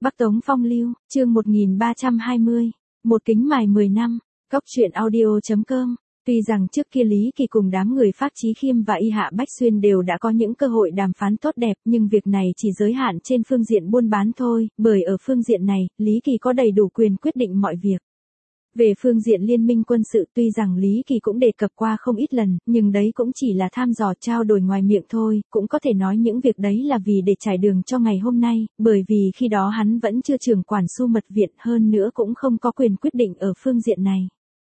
Bắc Tống Phong Lưu, chương 1320, một kính mài 10 năm, Cóc truyện audio.com. Tuy rằng trước kia Lý Kỳ cùng đám người Phác Chí Khiêm và Y Hạ Bách Xuyên đều đã có những cơ hội đàm phán tốt đẹp, nhưng việc này chỉ giới hạn trên phương diện buôn bán thôi, bởi ở phương diện này, Lý Kỳ có đầy đủ quyền quyết định mọi việc. Về phương diện liên minh quân sự, tuy rằng Lý Kỳ cũng đề cập qua không ít lần, nhưng đấy cũng chỉ là thăm dò trao đổi ngoài miệng thôi, cũng có thể nói những việc đấy là vì để trải đường cho ngày hôm nay, bởi vì khi đó hắn vẫn chưa trưởng quản Su Mật Viện, hơn nữa cũng không có quyền quyết định ở phương diện này.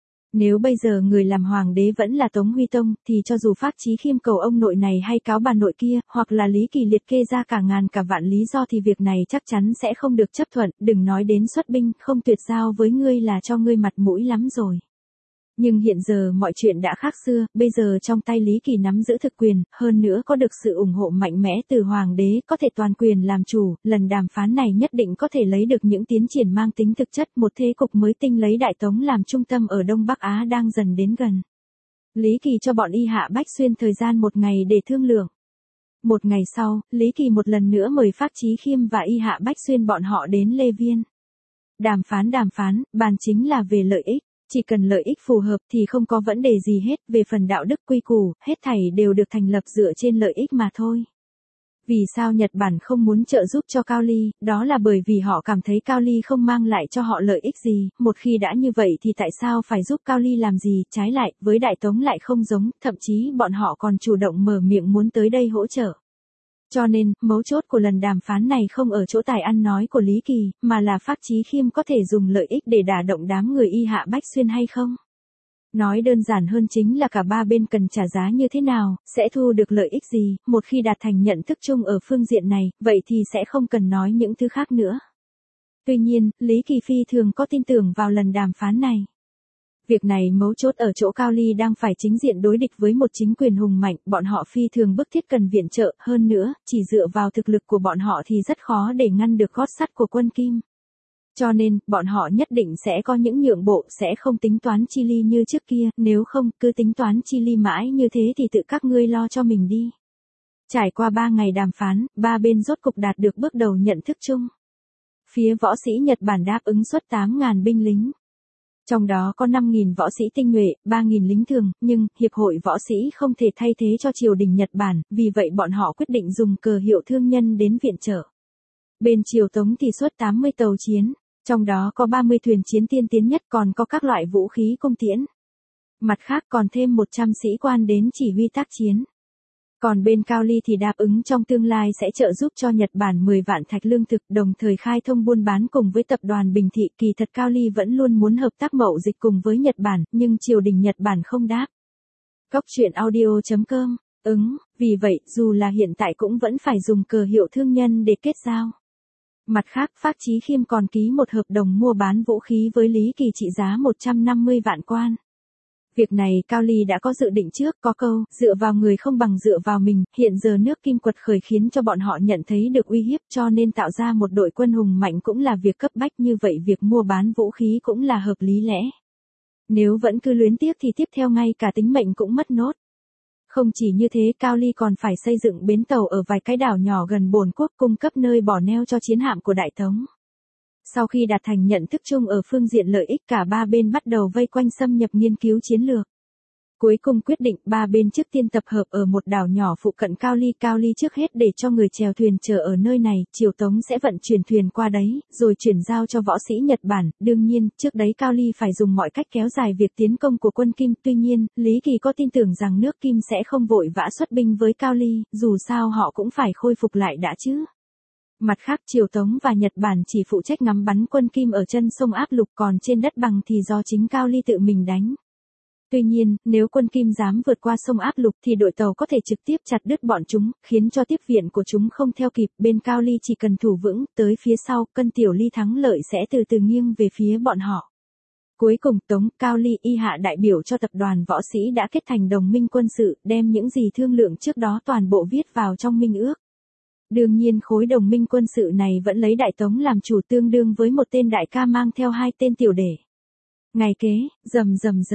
Nếu bây giờ người làm hoàng đế vẫn là Tống Huy Tông, thì cho dù Phác Chí Khiêm cầu ông nội này hay cáo bà nội kia, hoặc là Lý Kỳ liệt kê ra cả ngàn cả vạn lý do thì việc này chắc chắn sẽ không được chấp thuận, đừng nói đến xuất binh, không tuyệt giao với ngươi là cho ngươi mặt mũi lắm rồi. Nhưng hiện giờ mọi chuyện đã khác xưa, bây giờ trong tay Lý Kỳ nắm giữ thực quyền, hơn nữa có được sự ủng hộ mạnh mẽ từ hoàng đế, có thể toàn quyền làm chủ, lần đàm phán này nhất định có thể lấy được những tiến triển mang tính thực chất, một thế cục mới tinh lấy Đại Tống làm trung tâm ở Đông Bắc Á đang dần đến gần. Lý Kỳ cho bọn Y Hạ Bách Xuyên thời gian một ngày để thương lượng. Một ngày sau, Lý Kỳ một lần nữa mời Phác Chí Khiêm và Y Hạ Bách Xuyên bọn họ đến Lê Viên. Đàm phán, bàn chính là về lợi ích. Chỉ cần lợi ích phù hợp thì không có vấn đề gì hết, về phần đạo đức quy củ, hết thảy đều được thành lập dựa trên lợi ích mà thôi. Vì sao Nhật Bản không muốn trợ giúp cho Cao Ly, đó là bởi vì họ cảm thấy Cao Ly không mang lại cho họ lợi ích gì, một khi đã như vậy thì tại sao phải giúp Cao Ly làm gì, trái lại, với Đại Tống lại không giống, thậm chí bọn họ còn chủ động mở miệng muốn tới đây hỗ trợ. Cho nên, mấu chốt của lần đàm phán này không ở chỗ tài ăn nói của Lý Kỳ, mà là Phác Chí Khiêm có thể dùng lợi ích để đả động đám người Y Hạ Bách Xuyên hay không. Nói đơn giản hơn chính là cả ba bên cần trả giá như thế nào, sẽ thu được lợi ích gì, một khi đạt thành nhận thức chung ở phương diện này, vậy thì sẽ không cần nói những thứ khác nữa. Tuy nhiên, Lý Kỳ phi thường có tin tưởng vào lần đàm phán này. Việc này mấu chốt ở chỗ Cao Ly đang phải chính diện đối địch với một chính quyền hùng mạnh, bọn họ phi thường bức thiết cần viện trợ, hơn nữa, chỉ dựa vào thực lực của bọn họ thì rất khó để ngăn được gót sắt của quân Kim. Cho nên, bọn họ nhất định sẽ có những nhượng bộ, sẽ không tính toán chi ly như trước kia, nếu không, cứ tính toán chi ly mãi như thế thì tự các ngươi lo cho mình đi. Trải qua 3 ngày đàm phán, ba bên rốt cục đạt được bước đầu nhận thức chung. Phía võ sĩ Nhật Bản đáp ứng xuất 8.000 binh lính. Trong đó có 5.000 võ sĩ tinh nhuệ, 3.000 lính thường, nhưng, Hiệp hội võ sĩ không thể thay thế cho triều đình Nhật Bản, vì vậy bọn họ quyết định dùng cờ hiệu thương nhân đến viện trợ. Bên triều Tống thì xuất 80 tàu chiến, trong đó có 30 thuyền chiến tiên tiến nhất, còn có các loại vũ khí cung tiễn. Mặt khác còn thêm 100 sĩ quan đến chỉ huy tác chiến. Còn bên Cao Ly thì đáp ứng trong tương lai sẽ trợ giúp cho Nhật Bản 10 vạn thạch lương thực, đồng thời khai thông buôn bán cùng với tập đoàn Bình Thị. Kỳ thật Cao Ly vẫn luôn muốn hợp tác mậu dịch cùng với Nhật Bản, nhưng triều đình Nhật Bản không đáp. Cóc truyện audio.com, vì vậy, dù là hiện tại cũng vẫn phải dùng cờ hiệu thương nhân để kết giao. Mặt khác, Phác Chí Khiêm còn ký một hợp đồng mua bán vũ khí với Lý Kỳ trị giá 150 vạn quan. Việc này Cao Ly đã có dự định trước, có câu, dựa vào người không bằng dựa vào mình, hiện giờ nước Kim quật khởi khiến cho bọn họ nhận thấy được uy hiếp, cho nên tạo ra một đội quân hùng mạnh cũng là việc cấp bách, như vậy việc mua bán vũ khí cũng là hợp lý lẽ. Nếu vẫn cứ luyến tiếc thì tiếp theo ngay cả tính mệnh cũng mất nốt. Không chỉ như thế, Cao Ly còn phải xây dựng bến tàu ở vài cái đảo nhỏ gần Bồn Quốc, cung cấp nơi bỏ neo cho chiến hạm của Đại Tống. Sau khi đạt thành nhận thức chung ở phương diện lợi ích, cả ba bên bắt đầu vây quanh xâm nhập nghiên cứu chiến lược. Cuối cùng quyết định ba bên trước tiên tập hợp ở một đảo nhỏ phụ cận Cao Ly trước hết để cho người chèo thuyền chờ ở nơi này, triều Tống sẽ vận chuyển thuyền qua đấy, rồi chuyển giao cho võ sĩ Nhật Bản. Đương nhiên, trước đấy Cao Ly phải dùng mọi cách kéo dài việc tiến công của quân Kim, tuy nhiên, Lý Kỳ có tin tưởng rằng nước Kim sẽ không vội vã xuất binh với Cao Ly, dù sao họ cũng phải khôi phục lại đã chứ. Mặt khác, triều Tống và Nhật Bản chỉ phụ trách ngắm bắn quân Kim ở chân sông áp lục, còn trên đất bằng thì do chính Cao Ly tự mình đánh. Tuy nhiên, nếu quân Kim dám vượt qua sông áp lục thì đội tàu có thể trực tiếp chặt đứt bọn chúng, khiến cho tiếp viện của chúng không theo kịp, bên Cao Ly chỉ cần thủ vững, tới phía sau, cân tiểu ly thắng lợi sẽ từ từ nghiêng về phía bọn họ. Cuối cùng, Tống, Cao Ly, Y Hạ đại biểu cho tập đoàn võ sĩ đã kết thành đồng minh quân sự, đem những gì thương lượng trước đó toàn bộ viết vào trong minh ước. Đương nhiên khối đồng minh quân sự này vẫn lấy Đại Tống làm chủ, tương đương với một tên đại ca mang theo 2 tên tiểu đệ. Ngày kế, rầm,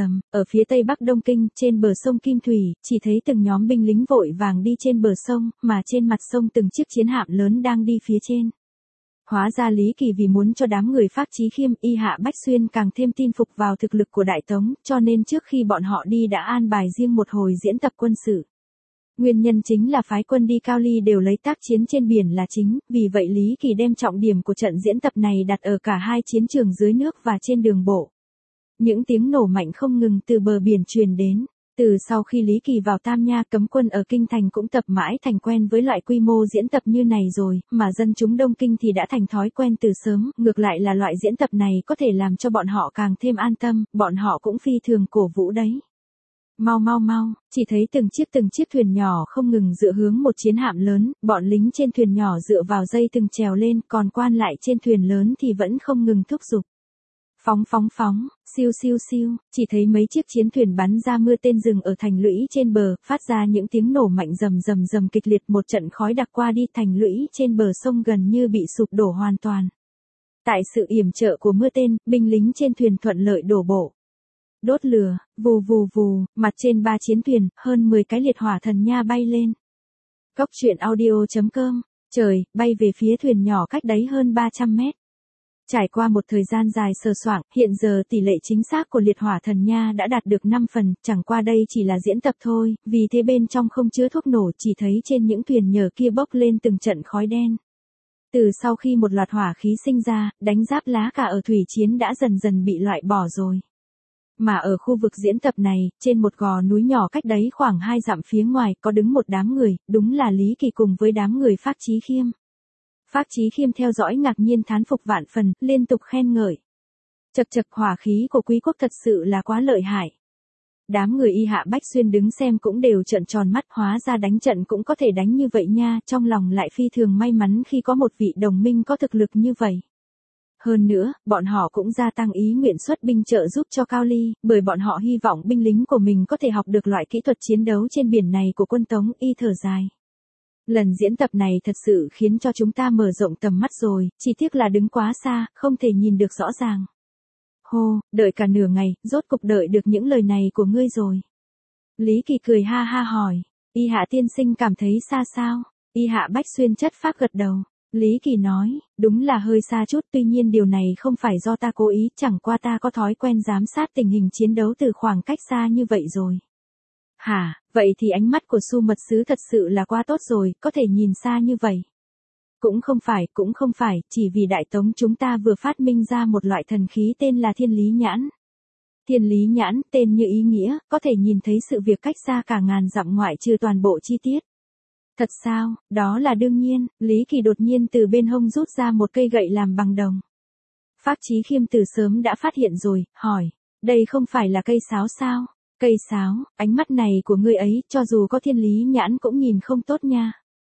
ở phía tây bắc Đông Kinh, trên bờ sông Kim Thủy, chỉ thấy từng nhóm binh lính vội vàng đi trên bờ sông, mà trên mặt sông từng chiếc chiến hạm lớn đang đi phía trên. Hóa ra Lý Kỳ vì muốn cho đám người Phác Chí Khiêm, Y Hạ Bách Xuyên càng thêm tin phục vào thực lực của Đại Tống, cho nên trước khi bọn họ đi đã an bài riêng một hồi diễn tập quân sự. Nguyên nhân chính là phái quân đi Cao Ly đều lấy tác chiến trên biển là chính, vì vậy Lý Kỳ đem trọng điểm của trận diễn tập này đặt ở cả hai chiến trường dưới nước và trên đường bộ. Những tiếng nổ mạnh không ngừng từ bờ biển truyền đến. Từ sau khi Lý Kỳ vào Tam Nha, cấm quân ở Kinh Thành cũng tập mãi thành quen với loại quy mô diễn tập như này rồi, mà dân chúng Đông Kinh thì đã thành thói quen từ sớm, ngược lại là loại diễn tập này có thể làm cho bọn họ càng thêm an tâm, bọn họ cũng phi thường cổ vũ đấy. Mau mau mau, chỉ thấy từng chiếc thuyền nhỏ không ngừng dựa hướng một chiến hạm lớn, bọn lính trên thuyền nhỏ dựa vào dây từng trèo lên, còn quan lại trên thuyền lớn thì vẫn không ngừng thúc giục. Phóng, siêu siêu siêu, chỉ thấy mấy chiếc chiến thuyền bắn ra mưa tên rừng ở thành lũy trên bờ, phát ra những tiếng nổ mạnh rầm kịch liệt, một trận khói đặc qua đi, thành lũy trên bờ sông gần như bị sụp đổ hoàn toàn. Tại sự yểm trợ của mưa tên, binh lính trên thuyền thuận lợi đổ bộ. Đốt lửa, vù vù vù, mặt trên 3 chiến thuyền, hơn 10 cái liệt hỏa thần nha bay lên. Cốc truyện audio.com, trời, bay về phía thuyền nhỏ cách đấy hơn 300 mét. Trải qua một thời gian dài sờ soạng, hiện giờ tỷ lệ chính xác của liệt hỏa thần nha đã đạt được 5 phần, chẳng qua đây chỉ là diễn tập thôi, vì thế bên trong không chứa thuốc nổ, chỉ thấy trên những thuyền nhờ kia bốc lên từng trận khói đen. Từ sau khi một loạt hỏa khí sinh ra, đánh giáp lá cả ở thủy chiến đã dần dần bị loại bỏ rồi. Mà ở khu vực diễn tập này, trên một gò núi nhỏ cách đấy khoảng 2 dặm phía ngoài, có đứng một đám người, đúng là Lý Kỳ cùng với đám người Phác Chí Khiêm. Phác Chí Khiêm theo dõi ngạc nhiên thán phục vạn phần, liên tục khen ngợi. Chậc hỏa khí của quý quốc thật sự là quá lợi hại. Đám người Y Hạ Bách Xuyên đứng xem cũng đều trợn tròn mắt, hóa ra đánh trận cũng có thể đánh như vậy nha, trong lòng lại phi thường may mắn khi có một vị đồng minh có thực lực như vậy. Hơn nữa, bọn họ cũng gia tăng ý nguyện xuất binh trợ giúp cho Cao Ly, bởi bọn họ hy vọng binh lính của mình có thể học được loại kỹ thuật chiến đấu trên biển này của quân Tống. Y thở dài. Lần diễn tập này thật sự khiến cho chúng ta mở rộng tầm mắt rồi, chỉ tiếc là đứng quá xa, không thể nhìn được rõ ràng. Hô, đợi cả nửa ngày, rốt cục đợi được những lời này của ngươi rồi. Lý Kỳ cười ha ha hỏi, Y Hạ tiên sinh cảm thấy xa sao? Y Hạ Bách Xuyên chất phác gật đầu. Lý Kỳ nói, đúng là hơi xa chút, tuy nhiên điều này không phải do ta cố ý, chẳng qua ta có thói quen giám sát tình hình chiến đấu từ khoảng cách xa như vậy rồi. Hả, vậy thì ánh mắt của Su Mật Sứ thật sự là quá tốt rồi, có thể nhìn xa như vậy. Cũng không phải, chỉ vì Đại Tống chúng ta vừa phát minh ra một loại thần khí tên là Thiên Lý Nhãn. Thiên Lý Nhãn, tên như ý nghĩa, có thể nhìn thấy sự việc cách xa cả ngàn dặm ngoại trừ toàn bộ chi tiết. Thật sao, đó là đương nhiên, Lý Kỳ đột nhiên từ bên hông rút ra một cây gậy làm bằng đồng. Phác Chí Khiêm từ sớm đã phát hiện rồi, hỏi, đây không phải là cây sáo sao? Cây sáo, ánh mắt này của ngươi ấy, cho dù có Thiên Lý Nhãn cũng nhìn không tốt nha.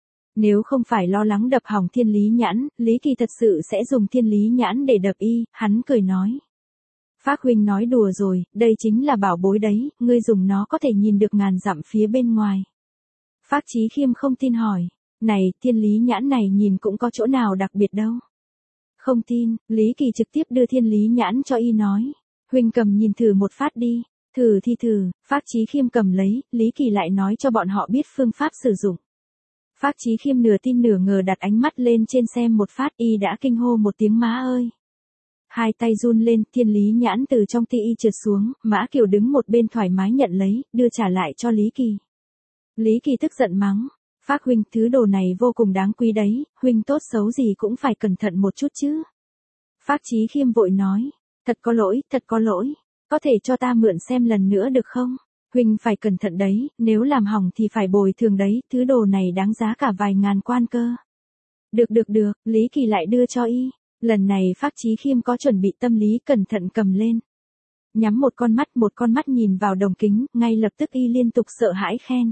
Nếu không phải lo lắng đập hỏng Thiên Lý Nhãn, Lý Kỳ thật sự sẽ dùng Thiên Lý Nhãn để đập y, hắn cười nói. Phác huynh nói đùa rồi, đây chính là bảo bối đấy, ngươi dùng nó có thể nhìn được ngàn dặm phía bên ngoài. Phác Chí Khiêm không tin hỏi, này, Thiên Lý Nhãn này nhìn cũng có chỗ nào đặc biệt đâu. Không tin, Lý Kỳ trực tiếp đưa Thiên Lý Nhãn cho y nói, huynh cầm nhìn thử một phát đi. Thử thì thử, Phác Chí Khiêm cầm lấy, Lý Kỳ lại nói cho bọn họ biết phương pháp sử dụng. Phác Chí Khiêm nửa tin nửa ngờ đặt ánh mắt lên trên xem một phát, y đã kinh hô một tiếng má ơi. Hai tay run lên, Thiên Lý Nhãn từ trong tay y trượt xuống, Mã Kiều đứng một bên thoải mái nhận lấy, đưa trả lại cho Lý Kỳ. Lý Kỳ tức giận mắng, Phác huynh, thứ đồ này vô cùng đáng quý đấy, huynh tốt xấu gì cũng phải cẩn thận một chút chứ. Phác Chí Khiêm vội nói, thật có lỗi. Có thể cho ta mượn xem lần nữa được không? Huynh phải cẩn thận đấy, nếu làm hỏng thì phải bồi thường đấy, thứ đồ này đáng giá cả vài ngàn quan cơ. Được, Lý Kỳ lại đưa cho y. Lần này Phác Chí Khiêm có chuẩn bị tâm lý, cẩn thận cầm lên. Nhắm một con mắt nhìn vào đồng kính, ngay lập tức y liên tục sợ hãi khen.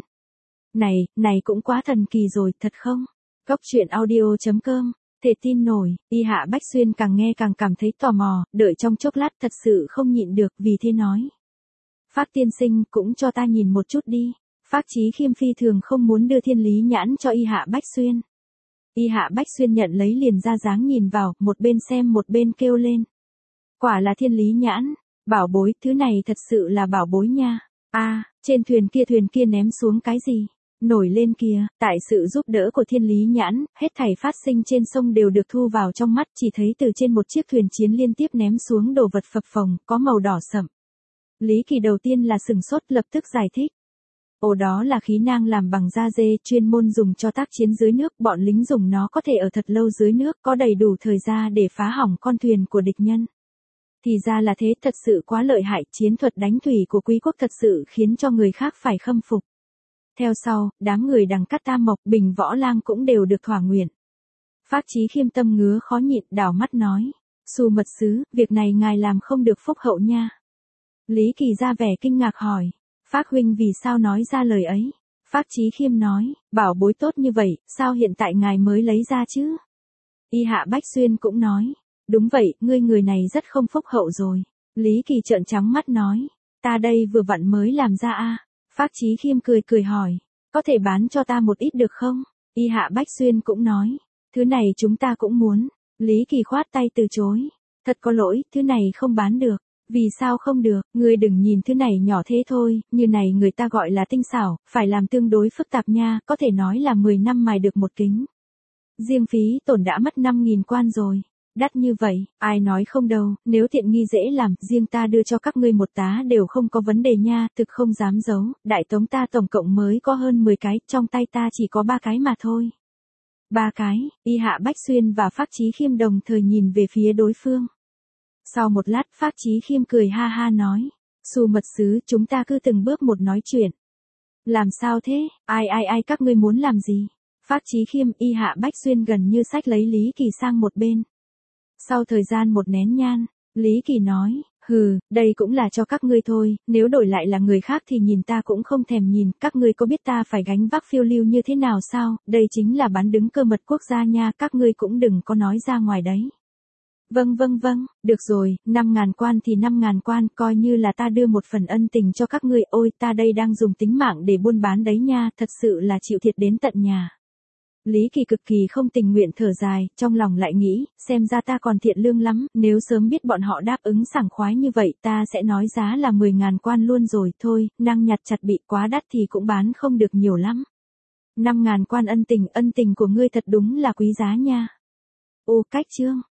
Này cũng quá thần kỳ rồi, thật không? Cốc truyện audio.com, thể tin nổi, Y Hạ Bách Xuyên càng nghe càng cảm thấy tò mò, đợi trong chốc lát thật sự không nhịn được, vì thế nói. Phác tiên sinh, cũng cho ta nhìn một chút đi. Phác Chí Khiêm phi thường không muốn đưa Thiên Lý Nhãn cho Y Hạ Bách Xuyên. Y Hạ Bách Xuyên nhận lấy liền ra dáng nhìn vào, một bên xem một bên kêu lên. Quả là Thiên Lý Nhãn, bảo bối, thứ này thật sự là bảo bối nha. À, trên thuyền kia ném xuống cái gì? Nổi lên kìa, tại sự giúp đỡ của Thiên Lý Nhãn, hết thảy phát sinh trên sông đều được thu vào trong mắt, chỉ thấy từ trên một chiếc thuyền chiến liên tiếp ném xuống đồ vật phập phồng, có màu đỏ sậm. Lý Kỳ đầu tiên là sừng sốt, lập tức giải thích. Ồ, đó là khí nang làm bằng da dê, chuyên môn dùng cho tác chiến dưới nước, bọn lính dùng nó có thể ở thật lâu dưới nước, có đầy đủ thời gian để phá hỏng con thuyền của địch nhân. Thì ra là thế, thật sự quá lợi hại, chiến thuật đánh thủy của quý quốc thật sự khiến cho người khác phải khâm phục. Theo sau, đám người Đằng Cát Tam Mộc, Bình Võ Lang cũng đều được thỏa nguyện. Phác Chí Khiêm tâm ngứa khó nhịn, đảo mắt nói. Xu mật sứ, việc này ngài làm không được phúc hậu nha. Lý Kỳ ra vẻ kinh ngạc hỏi. Phác huynh vì sao nói ra lời ấy? Phác Chí Khiêm nói, bảo bối tốt như vậy, sao hiện tại ngài mới lấy ra chứ? Y Hạ Bách Xuyên cũng nói. Đúng vậy, ngươi người này rất không phúc hậu rồi. Lý Kỳ trợn trắng mắt nói. Ta đây vừa vặn mới làm ra a. Phác Chí Khiêm cười cười hỏi. Có thể bán cho ta một ít được không? Y Hạ Bách Xuyên cũng nói. Thứ này chúng ta cũng muốn. Lý Kỳ khoát tay từ chối. Thật có lỗi, thứ này không bán được. Vì sao không được, ngươi đừng nhìn thứ này nhỏ thế thôi, như này người ta gọi là tinh xảo, phải làm tương đối phức tạp nha, có thể nói là 10 năm mài được một kính. Riêng phí tổn đã mất 5.000 quan rồi. Đắt như vậy, ai nói không đâu, nếu tiện nghi dễ làm, riêng ta đưa cho các ngươi một tá đều không có vấn đề nha, thực không dám giấu, đại tống ta tổng cộng mới có hơn 10 cái, trong tay ta chỉ có 3 cái mà thôi. 3 cái, Y Hạ Bách Xuyên và Phác Chí Khiêm đồng thời nhìn về phía đối phương. Sau một lát, Phác Chí Khiêm cười ha ha nói, Xu mật sứ, chúng ta cứ từng bước một nói chuyện. Làm sao thế, ai các ngươi muốn làm gì? Phác Chí Khiêm, Y Hạ Bách Xuyên gần như xách lấy Lý Kỳ sang một bên. Sau thời gian một nén nhang, Lý Kỳ nói, hừ, đây cũng là cho các ngươi thôi, nếu đổi lại là người khác thì nhìn ta cũng không thèm nhìn, các ngươi có biết ta phải gánh vác phiêu lưu như thế nào sao, đây chính là bán đứng cơ mật quốc gia nha, các ngươi cũng đừng có nói ra ngoài đấy. Vâng, được rồi, 5.000 quan thì 5.000 quan, coi như là ta đưa một phần ân tình cho các ngươi, ôi ta đây đang dùng tính mạng để buôn bán đấy nha, thật sự là chịu thiệt đến tận nhà. Lý Kỳ cực kỳ không tình nguyện thở dài, trong lòng lại nghĩ, xem ra ta còn thiện lương lắm, nếu sớm biết bọn họ đáp ứng sảng khoái như vậy ta sẽ nói giá là 10.000 quan luôn rồi, thôi, năng nhặt chặt bị quá đắt thì cũng bán không được nhiều lắm. 5.000 quan ân tình của ngươi thật đúng là quý giá nha. Ô, cách chương.